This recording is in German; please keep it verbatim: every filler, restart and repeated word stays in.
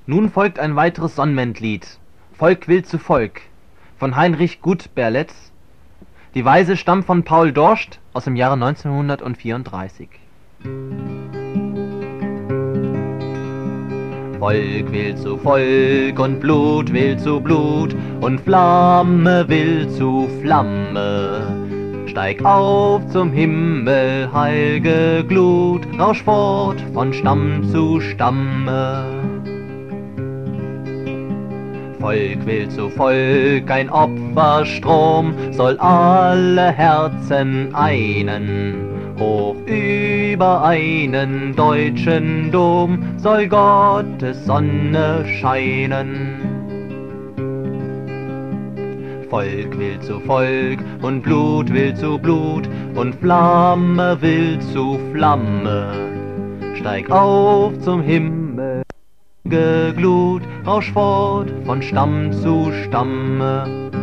Nun folgt ein weiteres Sonnwendlied, Volk will zu Volk, von Heinrich Gutberlet. Die Weise stammt von Paul Dorscht aus dem Jahre neunzehnhundertvierunddreißig. Volk will zu Volk und Blut will zu Blut und Flamme will zu Flamme. Steig auf zum Himmel, heilge Glut, rausch fort von Stamm zu Stamme. Volk will zu Volk, ein Opferstrom soll alle Herzen einen. Hoch über einen deutschen Dom soll Gottes Sonne scheinen. Volk will zu Volk und Blut will zu Blut und Flamme will zu Flamme. Steig auf zum Himmel, Glut, rausch fort von Stamm zu Stamme.